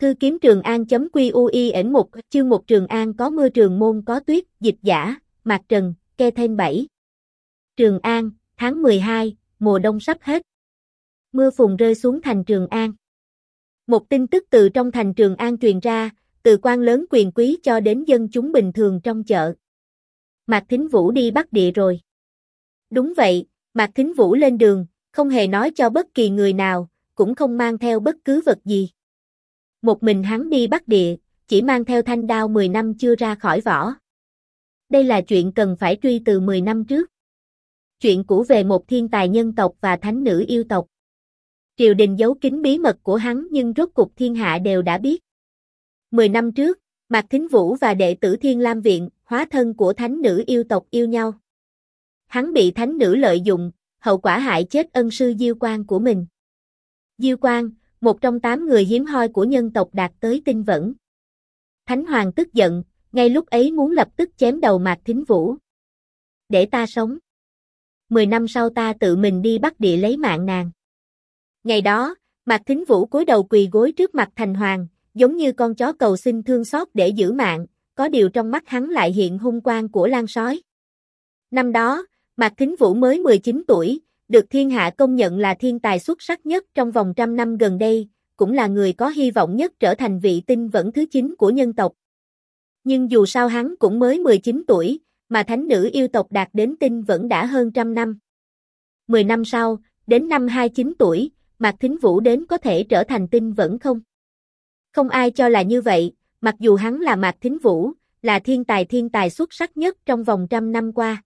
Thư kiếm Trường An.quy ẩn 1 chương 1 Trường An có mưa Trường Môn có tuyết, dịch giả, Mạc Trần, Kê Thêm 7. Trường An, tháng 12, mùa đông sắp hết. Mưa phùn rơi xuống thành Trường An. Một tin tức từ trong thành Trường An truyền ra, từ quan lớn quyền quý cho đến dân chúng bình thường trong chợ. Mạc Thính Vũ đi Bắc Địa rồi. Đúng vậy, Mạc Thính Vũ lên đường, không hề nói cho bất kỳ người nào, cũng không mang theo bất cứ vật gì. Một mình hắn đi Bắc Địa, chỉ mang theo thanh đao 10 năm chưa ra khỏi vỏ. Đây là chuyện cần phải truy từ 10 năm trước. Chuyện cũ về một thiên tài nhân tộc và thánh nữ yêu tộc. Triều đình giấu kín bí mật của hắn nhưng rốt cục thiên hạ đều đã biết. 10 năm trước, Mạc Thính Vũ và đệ tử Thiên Lam Viện, hóa thân của thánh nữ yêu tộc yêu nhau. Hắn bị thánh nữ lợi dụng, hậu quả hại chết ân sư Diêu Quang của mình. Diêu Quang, một trong 8 người hiếm hoi của nhân tộc đạt tới tinh vẫn. Thánh Hoàng tức giận, ngay lúc ấy muốn lập tức chém đầu Mạc Thính Vũ. Để ta sống. 10 năm sau ta tự mình đi Bắc Địa lấy mạng nàng. Ngày đó, Mạc Thính Vũ cúi đầu quỳ gối trước mặt Thành Hoàng, giống như con chó cầu xin thương xót để giữ mạng, có điều trong mắt hắn lại hiện hung quang của lang sói. Năm đó, Mạc Thính Vũ mới 19 tuổi, được thiên hạ công nhận là thiên tài xuất sắc nhất trong vòng 100 năm gần đây, cũng là người có hy vọng nhất trở thành vị tinh vẫn thứ 9 của nhân tộc. Nhưng dù sao hắn cũng mới 19 tuổi, mà thánh nữ yêu tộc đạt đến tinh vẫn đã hơn 100 năm. 10 năm sau, đến năm 29 tuổi, Mạc Thính Vũ đến có thể trở thành tinh vẫn không? Không ai cho là như vậy, mặc dù hắn là Mạc Thính Vũ, là thiên tài xuất sắc nhất trong vòng 100 năm qua.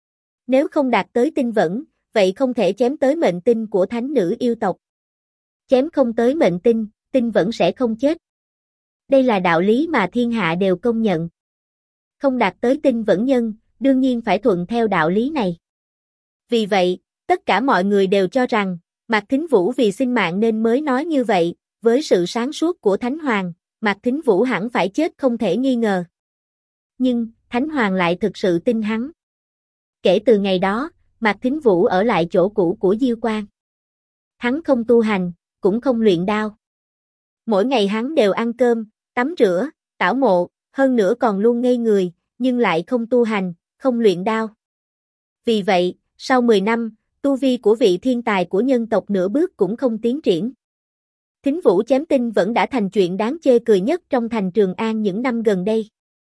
Nếu không đạt tới tinh vẫn, vậy không thể chém tới mệnh tinh của thánh nữ yêu tộc. Chém không tới mệnh tinh, tinh vẫn sẽ không chết. Đây là đạo lý mà thiên hạ đều công nhận. Không đạt tới tinh vẫn nhân, đương nhiên phải thuận theo đạo lý này. Vì vậy, tất cả mọi người đều cho rằng, Mạc Thính Vũ vì sinh mạng nên mới nói như vậy, với sự sáng suốt của Thánh Hoàng, Mạc Thính Vũ hẳn phải chết không thể nghi ngờ. Nhưng, Thánh Hoàng lại thực sự tin hắn. Kể từ ngày đó, Mạc Thính Vũ ở lại chỗ cũ của Diêu Quang. Hắn không tu hành, cũng không luyện đao. Mỗi ngày hắn đều ăn cơm, tắm rửa, tảo mộ, hơn nữa còn luôn ngây người, nhưng lại không tu hành, không luyện đao. Vì vậy, sau 10 năm, tu vi của vị thiên tài của nhân tộc nửa bước cũng không tiến triển. Thính Vũ chém tinh vẫn đã thành chuyện đáng chê cười nhất trong thành Trường An những năm gần đây.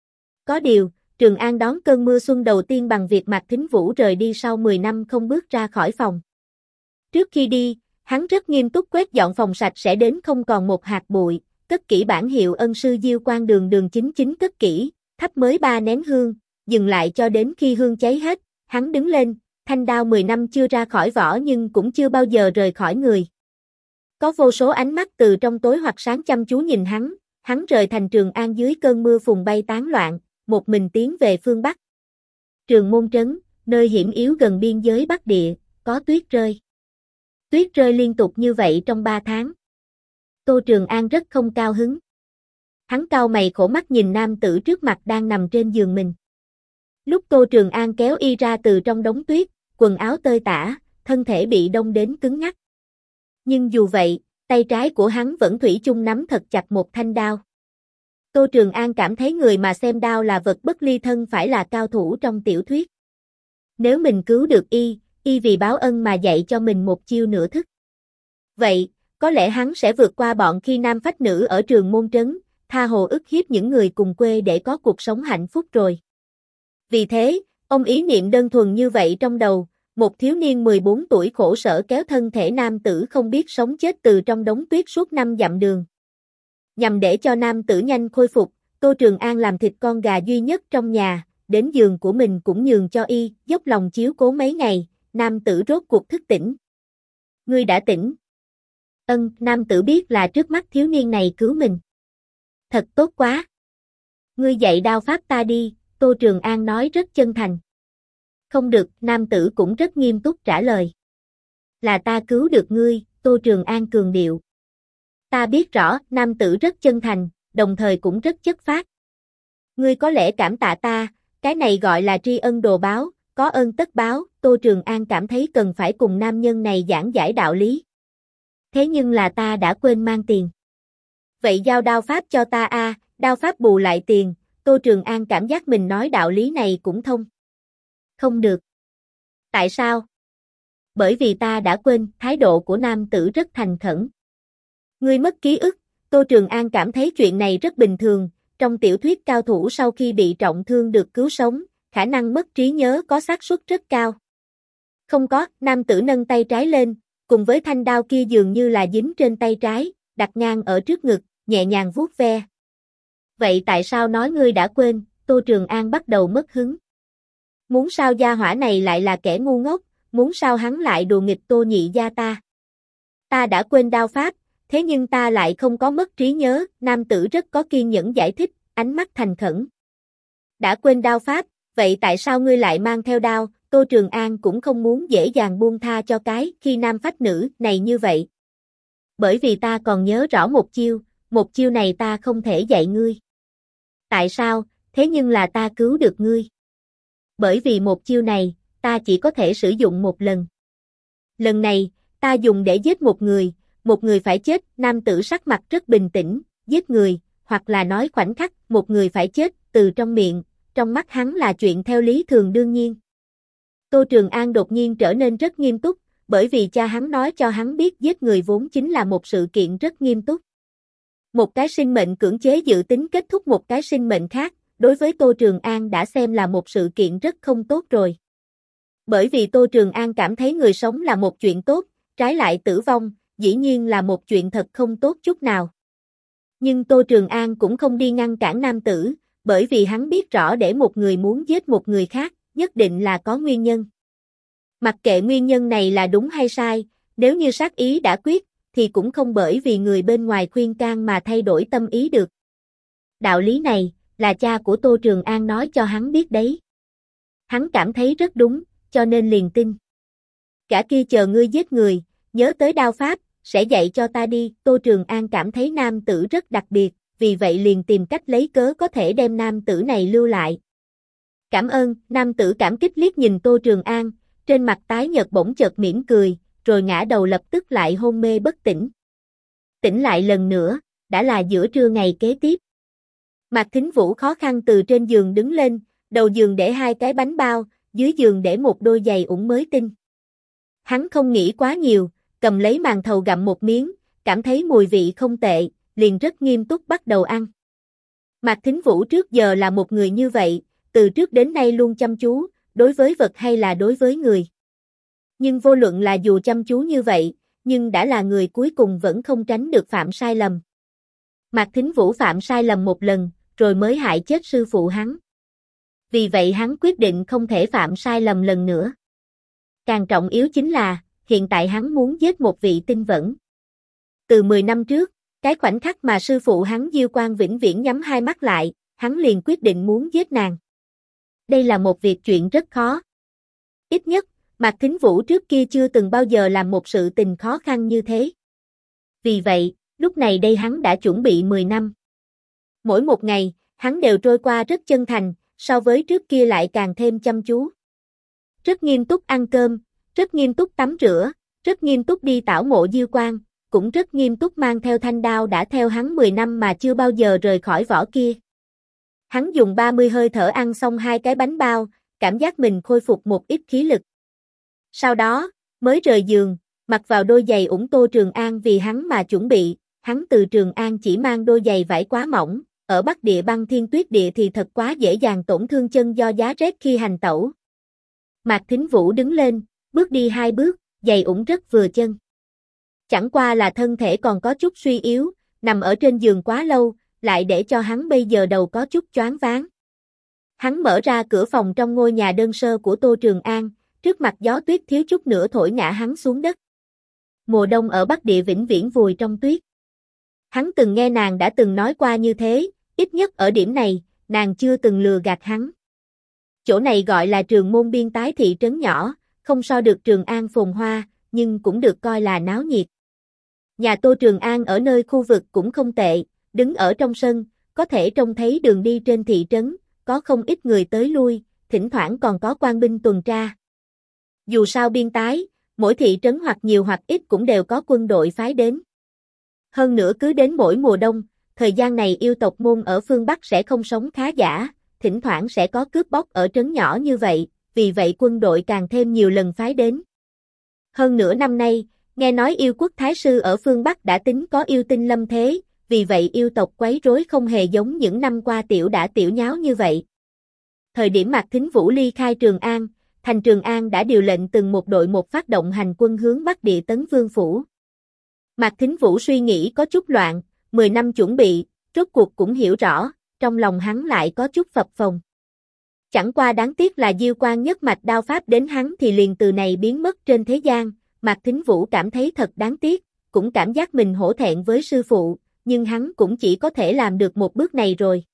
Có điều, Trường An đón cơn mưa xuân đầu tiên bằng việc Mạc Thính Vũ rời đi sau 10 năm không bước ra khỏi phòng. Trước khi đi, hắn rất nghiêm túc quét dọn phòng sạch sẽ đến không còn một hạt bụi, cất kỹ bản hiệu ân sư Diêu Quang đường đường chính chính cất kỹ, thắp mới 3 nén hương, dừng lại cho đến khi hương cháy hết, hắn đứng lên, thanh đao 10 năm chưa ra khỏi vỏ nhưng cũng chưa bao giờ rời khỏi người. Có vô số ánh mắt từ trong tối hoặc sáng chăm chú nhìn hắn rời thành Trường An dưới cơn mưa phùn bay tán loạn, một mình tiến về phương Bắc. Trường Môn Trấn, nơi hiểm yếu gần biên giới Bắc Địa, có tuyết rơi. Tuyết rơi liên tục như vậy trong 3 tháng. Tô Trường An rất không cao hứng. Hắn cau mày khổ mắt nhìn nam tử trước mặt đang nằm trên giường mình. Lúc Tô Trường An kéo y ra từ trong đống tuyết, quần áo tơi tả, thân thể bị đông đến cứng ngắc. Nhưng dù vậy, tay trái của hắn vẫn thủy chung nắm thật chặt một thanh đao. Tô Trường An cảm thấy người mà xem đao là vật bất ly thân phải là cao thủ trong tiểu thuyết. Nếu mình cứu được y vì báo ân mà dạy cho mình một chiêu nửa thức. Vậy, có lẽ hắn sẽ vượt qua bọn khi nam phách nữ ở Trường Môn Trấn, tha hồ ức hiếp những người cùng quê để có cuộc sống hạnh phúc rồi. Vì thế, ông ý niệm đơn thuần như vậy trong đầu, một thiếu niên 14 tuổi khổ sở kéo thân thể nam tử không biết sống chết từ trong đống tuyết suốt 5 dặm đường. Nhằm để cho nam tử nhanh khôi phục, Tô Trường An làm thịt con gà duy nhất trong nhà, đến giường của mình cũng nhường cho y, dốc lòng chiếu cố mấy ngày, nam tử rốt cuộc thức tỉnh. Ngươi đã tỉnh. Nam tử biết là trước mắt thiếu niên này cứu mình. Thật tốt quá. Ngươi dạy đao pháp ta đi, Tô Trường An nói rất chân thành. Không được, nam tử cũng rất nghiêm túc trả lời. Là ta cứu được ngươi, Tô Trường An cường điệu. Ta biết rõ, nam tử rất chân thành, đồng thời cũng rất chất phác. Ngươi có lẽ cảm tạ ta, cái này gọi là tri ân đồ báo, có ơn tất báo, Tô Trường An cảm thấy cần phải cùng nam nhân này giảng giải đạo lý. Thế nhưng là ta đã quên mang tiền. Vậy giao đao pháp cho ta a, đao pháp bù lại tiền, Tô Trường An cảm giác mình nói đạo lý này cũng thông. Không được. Tại sao? Bởi vì ta đã quên, thái độ của nam tử rất thành khẩn. Ngươi mất ký ức, Tô Trường An cảm thấy chuyện này rất bình thường, trong tiểu thuyết cao thủ sau khi bị trọng thương được cứu sống, khả năng mất trí nhớ có xác suất rất cao. Không có, nam tử nâng tay trái lên, cùng với thanh đao kia dường như là dính trên tay trái, đặt ngang ở trước ngực, nhẹ nhàng vuốt ve. Vậy tại sao nói ngươi đã quên? Tô Trường An bắt đầu mất hứng. Muốn sao gia hỏa này lại là kẻ ngu ngốc, muốn sao hắn lại đùa nghịch Tô nhị gia ta? Ta đã quên đao pháp, thế nhưng ta lại không có mất trí nhớ, nam tử rất có kiên nhẫn giải thích, ánh mắt thành khẩn. Đã quên đao pháp, vậy tại sao ngươi lại mang theo đao? Tô Trường An cũng không muốn dễ dàng buông tha cho cái khi nam phách nữ này như vậy. Bởi vì ta còn nhớ rõ một chiêu này ta không thể dạy ngươi. Tại sao? Thế nhưng là ta cứu được ngươi. Bởi vì một chiêu này, ta chỉ có thể sử dụng một lần. Lần này, ta dùng để giết một người phải chết, nam tử sắc mặt rất bình tĩnh, giết người, hoặc là nói khoảnh khắc, một người phải chết, từ trong miệng, trong mắt hắn là chuyện theo lý thường đương nhiên. Tô Trường An đột nhiên trở nên rất nghiêm túc, bởi vì cha hắn nói cho hắn biết giết người vốn chính là một sự kiện rất nghiêm túc. Một cái sinh mệnh cưỡng chế dự tính kết thúc một cái sinh mệnh khác, đối với Tô Trường An đã xem là một sự kiện rất không tốt rồi. Bởi vì Tô Trường An cảm thấy người sống là một chuyện tốt, trái lại tử vong, dĩ nhiên là một chuyện thật không tốt chút nào. Nhưng Tô Trường An cũng không đi ngăn cản nam tử, bởi vì hắn biết rõ để một người muốn giết một người khác, nhất định là có nguyên nhân. Mặc kệ nguyên nhân này là đúng hay sai, nếu như sát ý đã quyết, thì cũng không bởi vì người bên ngoài khuyên can mà thay đổi tâm ý được. Đạo lý này, là cha của Tô Trường An nói cho hắn biết đấy. Hắn cảm thấy rất đúng, cho nên liền tin. Cả kia chờ ngươi giết người, nhớ tới đao pháp, sẽ dạy cho ta đi. Tô Trường An cảm thấy nam tử rất đặc biệt, vì vậy liền tìm cách lấy cớ có thể đem nam tử này lưu lại. Cảm ơn, nam tử cảm kích liếc nhìn Tô Trường An, trên mặt tái nhợt bỗng chợt mỉm cười, rồi ngã đầu lập tức lại hôn mê bất tỉnh. Tỉnh lại lần nữa, đã là giữa trưa ngày kế tiếp. Mạc Thính Vũ khó khăn từ trên giường đứng lên, đầu giường để 2 cái bánh bao, dưới giường để một đôi giày ủng mới tinh. Hắn không nghĩ quá nhiều, cầm lấy màn thầu gặm một miếng, cảm thấy mùi vị không tệ, liền rất nghiêm túc bắt đầu ăn. Mạc Thính Vũ trước giờ là một người như vậy, từ trước đến nay luôn chăm chú, đối với vật hay là đối với người. Nhưng vô luận là dù chăm chú như vậy, nhưng đã là người cuối cùng vẫn không tránh được phạm sai lầm. Mạc Thính Vũ phạm sai lầm một lần, rồi mới hại chết sư phụ hắn. Vì vậy hắn quyết định không thể phạm sai lầm lần nữa. Càng trọng yếu chính là, hiện tại hắn muốn giết một vị tinh vẫn. Từ 10 năm trước, cái khoảnh khắc mà sư phụ hắn Diêu Quan vĩnh viễn nhắm hai mắt lại, hắn liền quyết định muốn giết nàng. Đây là một việc chuyện rất khó. Ít nhất, Mạc Thính Vũ trước kia chưa từng bao giờ làm một sự tình khó khăn như thế. Vì vậy, lúc này đây hắn đã chuẩn bị 10 năm. Mỗi một ngày, hắn đều trôi qua rất chân thành, so với trước kia lại càng thêm chăm chú. Rất nghiêm túc ăn cơm, rất nghiêm túc tắm rửa, rất nghiêm túc đi tảo mộ Diêu Quan, cũng rất nghiêm túc mang theo thanh đao đã theo hắn 10 năm mà chưa bao giờ rời khỏi vỏ kia. Hắn dùng 30 hơi thở ăn xong 2 cái bánh bao, cảm giác mình khôi phục một ít khí lực. Sau đó, mới rời giường, mặc vào đôi giày ủng Tô Trường An vì hắn mà chuẩn bị, hắn từ Trường An chỉ mang đôi giày vải quá mỏng, ở Bắc Địa băng thiên tuyết địa thì thật quá dễ dàng tổn thương chân do giá rét khi hành tẩu. Mạc Thính Vũ đứng lên, bước đi 2 bước, giày ủng rất vừa chân. Chẳng qua là thân thể còn có chút suy yếu, nằm ở trên giường quá lâu, lại để cho hắn bây giờ đầu có chút choáng váng. Hắn mở ra cửa phòng trong ngôi nhà đơn sơ của Tô Trường An, trước mặt gió tuyết thiếu chút nữa thổi ngã hắn xuống đất. Mùa đông ở Bắc Địa vĩnh viễn vùi trong tuyết. Hắn từng nghe nàng đã từng nói qua như thế, ít nhất ở điểm này, nàng chưa từng lừa gạt hắn. Chỗ này gọi là Trường Môn biên tái thị trấn nhỏ, không so được Trường An phồn hoa, nhưng cũng được coi là náo nhiệt. Nhà Tô Trường An ở nơi khu vực cũng không tệ, đứng ở trong sân, có thể trông thấy đường đi trên thị trấn, có không ít người tới lui, thỉnh thoảng còn có quan binh tuần tra. Dù sao biên tái, mỗi thị trấn hoặc nhiều hoặc ít cũng đều có quân đội phái đến. Hơn nữa cứ đến mỗi mùa đông, thời gian này yêu tộc môn ở phương Bắc sẽ không sống khá giả, thỉnh thoảng sẽ có cướp bóc ở trấn nhỏ như vậy, vì vậy quân đội càng thêm nhiều lần phái đến. Hơn nửa năm nay, nghe nói yêu quốc Thái Sư ở phương Bắc đã tính có yêu tinh lâm thế, vì vậy yêu tộc quấy rối không hề giống những năm qua tiểu đả tiểu nháo như vậy. Thời điểm Mạc Thính Vũ ly khai Trường An, thành Trường An đã điều lệnh từng một đội một phát động hành quân hướng Bắc địa tấn Vương Phủ. Mạc Thính Vũ suy nghĩ có chút loạn, 10 năm chuẩn bị, rốt cuộc cũng hiểu rõ, trong lòng hắn lại có chút phập phồng. Chẳng qua đáng tiếc là Diêu Quan nhất mạch đao pháp đến hắn thì liền từ này biến mất trên thế gian, Mạc Thính Vũ cảm thấy thật đáng tiếc, cũng cảm giác mình hổ thẹn với sư phụ, nhưng hắn cũng chỉ có thể làm được một bước này rồi.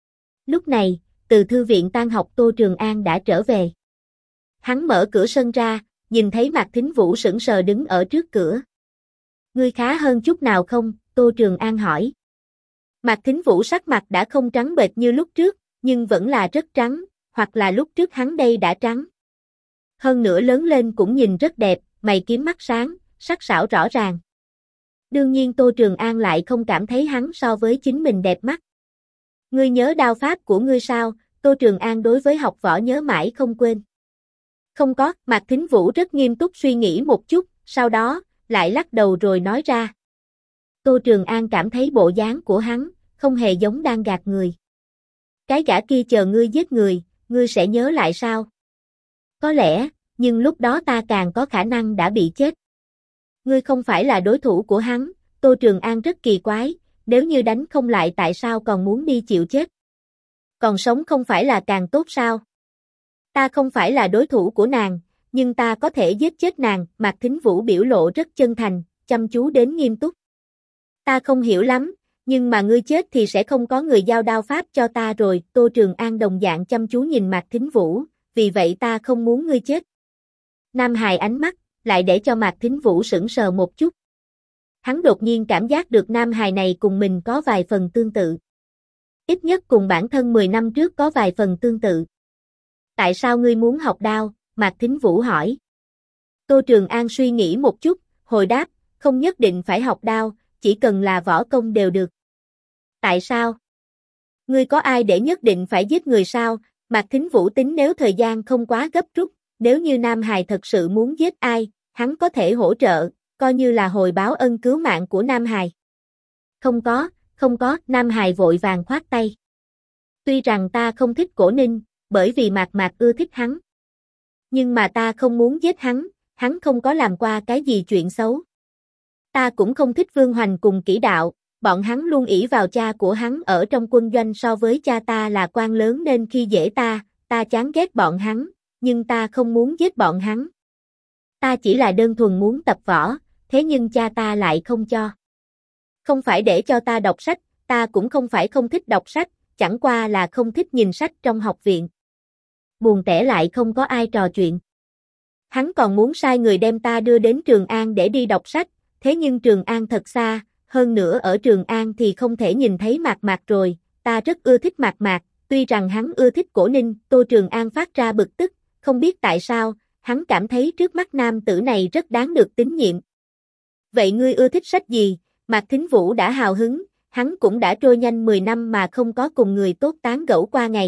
Lúc này, từ thư viện tan học Tô Trường An đã trở về. Hắn mở cửa sân ra, nhìn thấy Mạc Thính Vũ sững sờ đứng ở trước cửa. Ngươi khá hơn chút nào không? Tô Trường An hỏi. Mạc Thính Vũ sắc mặt đã không trắng bệch như lúc trước, nhưng vẫn là rất trắng, hoặc là lúc trước hắn đây đã trắng. Hơn nữa lớn lên cũng nhìn rất đẹp, mày kiếm mắt sáng, sắc sảo rõ ràng. Đương nhiên Tô Trường An lại không cảm thấy hắn so với chính mình đẹp mắt. Ngươi nhớ đao pháp của ngươi sao? Tô Trường An đối với học võ nhớ mãi không quên. Không có, Mạc Thính Vũ rất nghiêm túc suy nghĩ một chút, sau đó, lại lắc đầu rồi nói ra. Tô Trường An cảm thấy bộ dáng của hắn, không hề giống đang gạt người. Cái gã kia chờ ngươi giết người, ngươi sẽ nhớ lại sao? Có lẽ, nhưng lúc đó ta càng có khả năng đã bị chết. Ngươi không phải là đối thủ của hắn, Tô Trường An rất kỳ quái, nếu như đánh không lại tại sao còn muốn đi chịu chết? Còn sống không phải là càng tốt sao? Ta không phải là đối thủ của nàng, nhưng ta có thể giết chết nàng, Mạc Thính Vũ biểu lộ rất chân thành, chăm chú đến nghiêm túc. Ta không hiểu lắm, nhưng mà ngươi chết thì sẽ không có người giao đao pháp cho ta rồi, Tô Trường An đồng dạng chăm chú nhìn Mạc Thính Vũ, vì vậy ta không muốn ngươi chết. Nam hài ánh mắt, lại để cho Mạc Thính Vũ sững sờ một chút. Hắn đột nhiên cảm giác được nam hài này cùng mình có vài phần tương tự. Ít nhất cùng bản thân 10 năm trước có vài phần tương tự. Tại sao ngươi muốn học đao? Mạc Thính Vũ hỏi. Tô Trường An suy nghĩ một chút, hồi đáp, không nhất định phải học đao, chỉ cần là võ công đều được. Tại sao? Ngươi có ai để nhất định phải giết người sao? Mạc Thính Vũ tính nếu thời gian không quá gấp rút, nếu như Nam Hài thật sự muốn giết ai, hắn có thể hỗ trợ, coi như là hồi báo ân cứu mạng của Nam Hài. Không có, Nam Hài vội vàng khoát tay. Tuy rằng ta không thích Cổ Ninh, bởi vì Mạc ưa thích hắn. Nhưng mà ta không muốn giết hắn không có làm qua cái gì chuyện xấu. Ta cũng không thích Vương Hoành cùng Kỷ Đạo, bọn hắn luôn ỷ vào cha của hắn ở trong quân doanh so với cha ta là quan lớn nên khi dễ ta chán ghét bọn hắn, nhưng ta không muốn giết bọn hắn. Ta chỉ là đơn thuần muốn tập võ, thế nhưng cha ta lại không cho. Không phải để cho ta đọc sách, ta cũng không phải không thích đọc sách, chẳng qua là không thích nhìn sách trong học viện. Buồn tẻ lại không có ai trò chuyện. Hắn còn muốn sai người đem ta đưa đến Trường An để đi đọc sách, thế nhưng Trường An thật xa, hơn nữa ở Trường An thì không thể nhìn thấy Mạc rồi, ta rất ưa thích Mạc, tuy rằng hắn ưa thích Cổ Ninh, Tô Trường An phát ra bực tức, không biết tại sao, hắn cảm thấy trước mắt nam tử này rất đáng được tín nhiệm. Vậy ngươi ưa thích sách gì? Mạc Thính Vũ đã hào hứng, hắn cũng đã trôi nhanh 10 năm mà không có cùng người tốt tán gẫu qua ngày.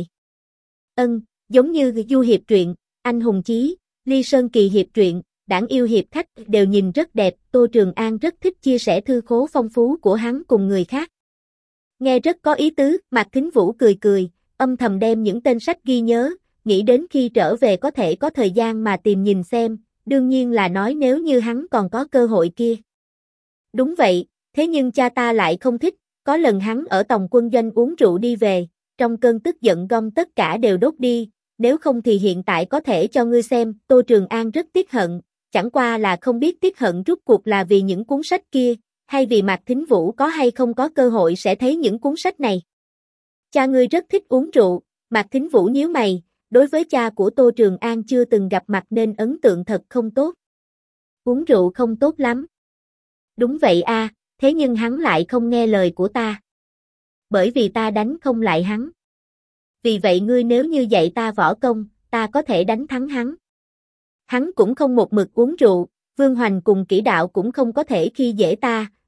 Giống như Du hiệp truyện, Anh hùng chí, Ly Sơn Kỳ hiệp truyện, Đảng yêu hiệp khách đều nhìn rất đẹp, Tô Trường An rất thích chia sẻ thư khố phong phú của hắn cùng người khác. Nghe rất có ý tứ, Mạc Thính Vũ cười, âm thầm đem những tên sách ghi nhớ, nghĩ đến khi trở về có thể có thời gian mà tìm nhìn xem, đương nhiên là nói nếu như hắn còn có cơ hội kia. Đúng vậy, thế nhưng cha ta lại không thích, có lần hắn ở Tòng quân doanh uống rượu đi về, trong cơn tức giận gom tất cả đều đốt đi, nếu không thì hiện tại có thể cho ngươi xem, Tô Trường An rất tiếc hận, chẳng qua là không biết tiếc hận rút cuộc là vì những cuốn sách kia, hay vì Mạc Thính Vũ có hay không có cơ hội sẽ thấy những cuốn sách này. Cha ngươi rất thích uống rượu, Mạc Thính Vũ nhíu mày, đối với cha của Tô Trường An chưa từng gặp mặt nên ấn tượng thật không tốt. Uống rượu không tốt lắm. Đúng vậy a, thế nhưng hắn lại không nghe lời của ta. Bởi vì ta đánh không lại hắn. Vì vậy ngươi nếu như dạy ta võ công, ta có thể đánh thắng hắn. Hắn cũng không một mực uống rượu, Vương Hoành cùng Kỷ Đạo cũng không có thể khi dễ ta,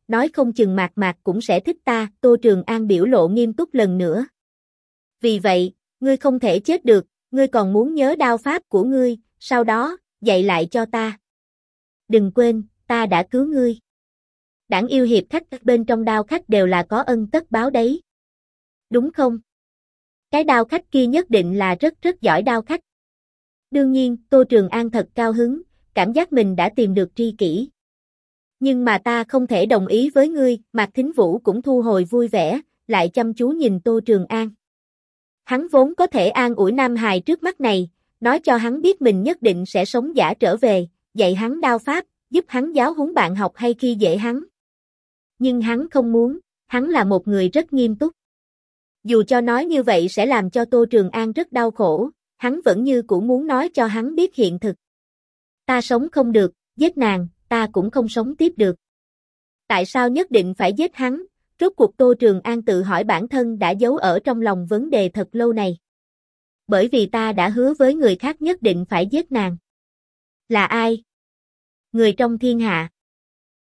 nói không chừng Mạc Mạc cũng sẽ thích ta, Tô Trường An biểu lộ nghiêm túc lần nữa. Vì vậy, ngươi không thể chết được, ngươi còn muốn nhớ đao pháp của ngươi, sau đó, dạy lại cho ta. Đừng quên, ta đã cứu ngươi. Đảng yêu hiệp khách bên trong đao khách đều là có ân tất báo đấy. Đúng không? Cái đao khách kia nhất định là rất giỏi đao khách. Đương nhiên, Tô Trường An thật cao hứng, cảm giác mình đã tìm được tri kỷ. Nhưng mà ta không thể đồng ý với ngươi, Mạc Thính Vũ cũng thu hồi vui vẻ, lại chăm chú nhìn Tô Trường An. Hắn vốn có thể an ủi Nam Hài trước mắt này, nói cho hắn biết mình nhất định sẽ sống giả trở về, dạy hắn đao pháp, giúp hắn giáo huấn bạn học hay khi dễ hắn. Nhưng hắn không muốn, hắn là một người rất nghiêm túc. Dù cho nói như vậy sẽ làm cho Tô Trường An rất đau khổ, hắn vẫn như cũ muốn nói cho hắn biết hiện thực. Ta sống không được, giết nàng, ta cũng không sống tiếp được. Tại sao nhất định phải giết hắn? Rốt cuộc Tô Trường An tự hỏi bản thân đã giấu ở trong lòng vấn đề thật lâu này. Bởi vì ta đã hứa với người khác nhất định phải giết nàng. Là ai? Người trong thiên hạ.